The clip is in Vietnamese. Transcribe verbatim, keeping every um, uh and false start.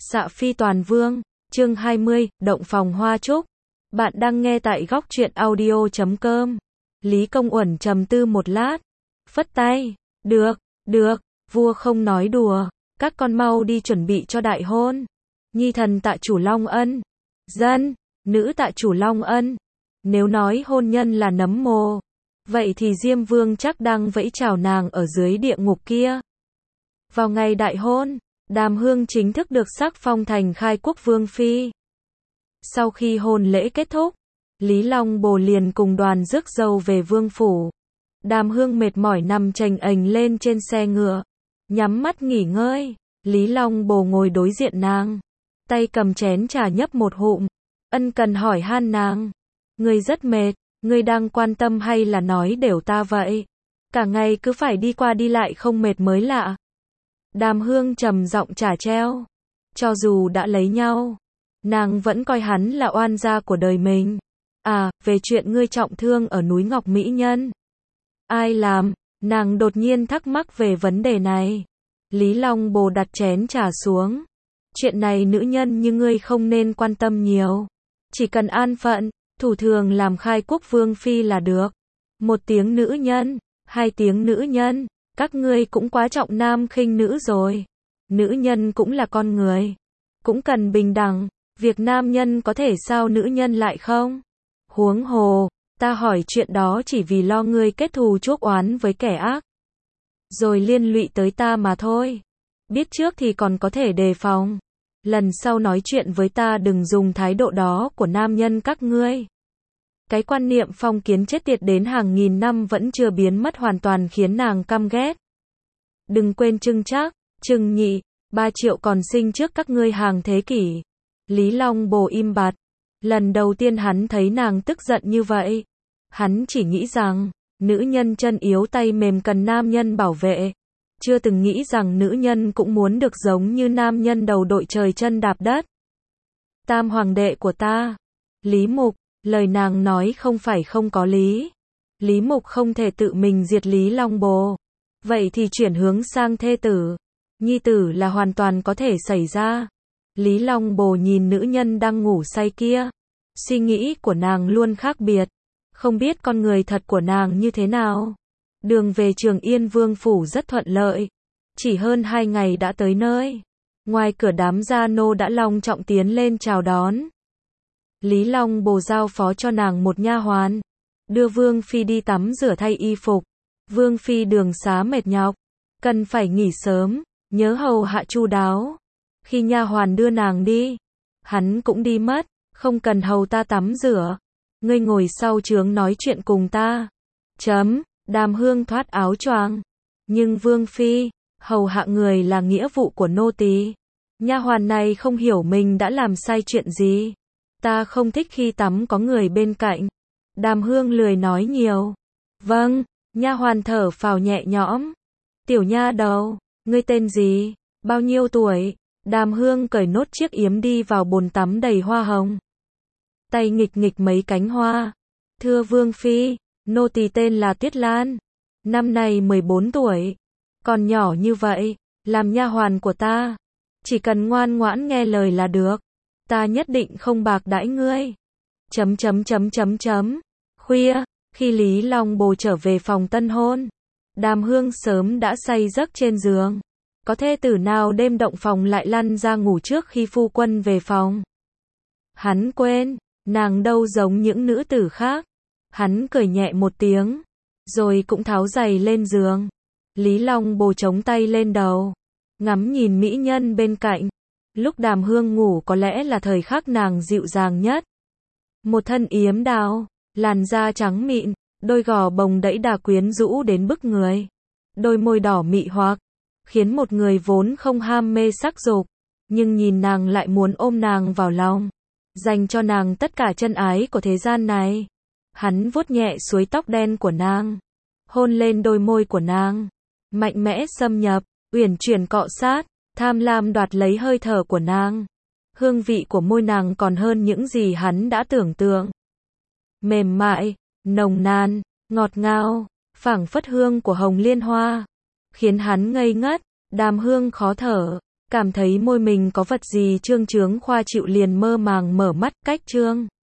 Xạ Phi Toàn Vương, chương hai mươi, Động phòng hoa trúc. Bạn đang nghe tại góc truyện audio chấm com. Lý Công Uẩn trầm tư một lát, phất tay, được, được, vua không nói đùa, các con mau đi chuẩn bị cho đại hôn. Nhi thần tạ chủ Long Ân, dân, nữ tạ chủ Long Ân. Nếu nói hôn nhân là nấm mồ, vậy thì Diêm Vương chắc đang vẫy chào nàng ở dưới địa ngục kia. Vào ngày đại hôn, Đàm Hương chính thức được sắc phong thành khai quốc vương phi. Sau khi hôn lễ kết thúc, Lý Long Bồ liền cùng đoàn rước dâu về vương phủ. Đàm Hương mệt mỏi nằm chành ềnh lên trên xe ngựa, nhắm mắt nghỉ ngơi. Lý Long Bồ ngồi đối diện nàng, tay cầm chén trà nhấp một hụm, ân cần hỏi han nàng. Ngươi rất mệt, ngươi đang quan tâm hay là nói đều ta vậy? Cả ngày cứ phải đi qua đi lại không mệt mới lạ. Đàm Hương trầm giọng trả treo. Cho dù đã lấy nhau, nàng vẫn coi hắn là oan gia của đời mình. À, về chuyện ngươi trọng thương ở núi Ngọc Mỹ Nhân, ai làm? Nàng đột nhiên thắc mắc về vấn đề này. Lý Long Bồ đặt chén trà xuống. Chuyện này nữ nhân như ngươi không nên quan tâm nhiều. Chỉ cần an phận, thủ thường làm khai quốc vương phi là được. Một tiếng nữ nhân, hai tiếng nữ nhân, các ngươi cũng quá trọng nam khinh nữ rồi. Nữ nhân cũng là con người, cũng cần bình đẳng. Việc nam nhân có thể sao nữ nhân lại không? Huống hồ, ta hỏi chuyện đó chỉ vì lo ngươi kết thù chuốc oán với kẻ ác, rồi liên lụy tới ta mà thôi. Biết trước thì còn có thể đề phòng. Lần sau nói chuyện với ta đừng dùng thái độ đó của nam nhân các ngươi. Cái quan niệm phong kiến chết tiệt đến hàng nghìn năm vẫn chưa biến mất hoàn toàn khiến nàng căm ghét. Đừng quên Trưng Trác, Trưng Nhị, ba triệu còn sinh trước các ngươi hàng thế kỷ. Lý Long Bồ im bặt. Lần đầu tiên hắn thấy nàng tức giận như vậy. Hắn chỉ nghĩ rằng, nữ nhân chân yếu tay mềm cần nam nhân bảo vệ. Chưa từng nghĩ rằng nữ nhân cũng muốn được giống như nam nhân đầu đội trời chân đạp đất. Tam hoàng đệ của ta, Lý Mục. Lời nàng nói không phải không có lý. Lý Mục không thể tự mình diệt Lý Long Bồ. Vậy thì chuyển hướng sang thê tử, nhi tử là hoàn toàn có thể xảy ra. Lý Long Bồ nhìn nữ nhân đang ngủ say kia. Suy nghĩ của nàng luôn khác biệt. Không biết con người thật của nàng như thế nào. Đường về Trường Yên Vương Phủ rất thuận lợi. Chỉ hơn hai ngày đã tới nơi. Ngoài cửa đám gia nô đã long trọng tiến lên chào đón. Lý Long Bồ giao phó cho nàng một nha hoàn, đưa Vương Phi đi tắm rửa thay y phục. Vương Phi đường xá mệt nhọc, cần phải nghỉ sớm, nhớ hầu hạ chu đáo. Khi nha hoàn đưa nàng đi, hắn cũng đi mất, không cần hầu ta tắm rửa. Ngươi ngồi sau trướng nói chuyện cùng ta. Chấm, Đàm Hương thoát áo choàng. Nhưng Vương Phi, hầu hạ người là nghĩa vụ của nô tỳ. Nha hoàn này không hiểu mình đã làm sai chuyện gì. Ta không thích khi tắm có người bên cạnh. Đàm Hương lười nói nhiều. Vâng, nha hoàn thở phào nhẹ nhõm. Tiểu nha đầu, ngươi tên gì? Bao nhiêu tuổi? Đàm Hương cởi nốt chiếc yếm đi vào bồn tắm đầy hoa hồng. Tay nghịch nghịch mấy cánh hoa. Thưa Vương Phi, nô tỳ tên là Tiết Lan. Năm nay mười bốn tuổi. Còn nhỏ như vậy, làm nha hoàn của ta. Chỉ cần ngoan ngoãn nghe lời là được. Ta nhất định không bạc đãi ngươi. Chấm chấm chấm chấm chấm. Khuya, khi Lý Long Bồ trở về phòng tân hôn, Đàm Hương sớm đã say giấc trên giường. Có thê tử nào đêm động phòng lại lăn ra ngủ trước khi phu quân về phòng? Hắn quên, nàng đâu giống những nữ tử khác. Hắn cười nhẹ một tiếng, rồi cũng tháo giày lên giường. Lý Long Bồ chống tay lên đầu, ngắm nhìn mỹ nhân bên cạnh. Lúc Đàm Hương ngủ có lẽ là thời khắc nàng dịu dàng nhất. Một thân yếm đào, làn da trắng mịn, đôi gò bồng đẫy đà quyến rũ đến bức người. Đôi môi đỏ mị hoặc, khiến một người vốn không ham mê sắc dục, nhưng nhìn nàng lại muốn ôm nàng vào lòng, dành cho nàng tất cả chân ái của thế gian này. Hắn vuốt nhẹ suối tóc đen của nàng, hôn lên đôi môi của nàng, mạnh mẽ xâm nhập, uyển chuyển cọ sát, tham lam đoạt lấy hơi thở của nàng. Hương vị của môi nàng còn hơn những gì hắn đã tưởng tượng. Mềm mại, nồng nàn, ngọt ngào, phảng phất hương của hồng liên hoa, khiến hắn ngây ngất. Đàm Hương khó thở, Cảm thấy môi mình có vật gì trương trướng khoa chịu liền mơ màng mở mắt, cách trương.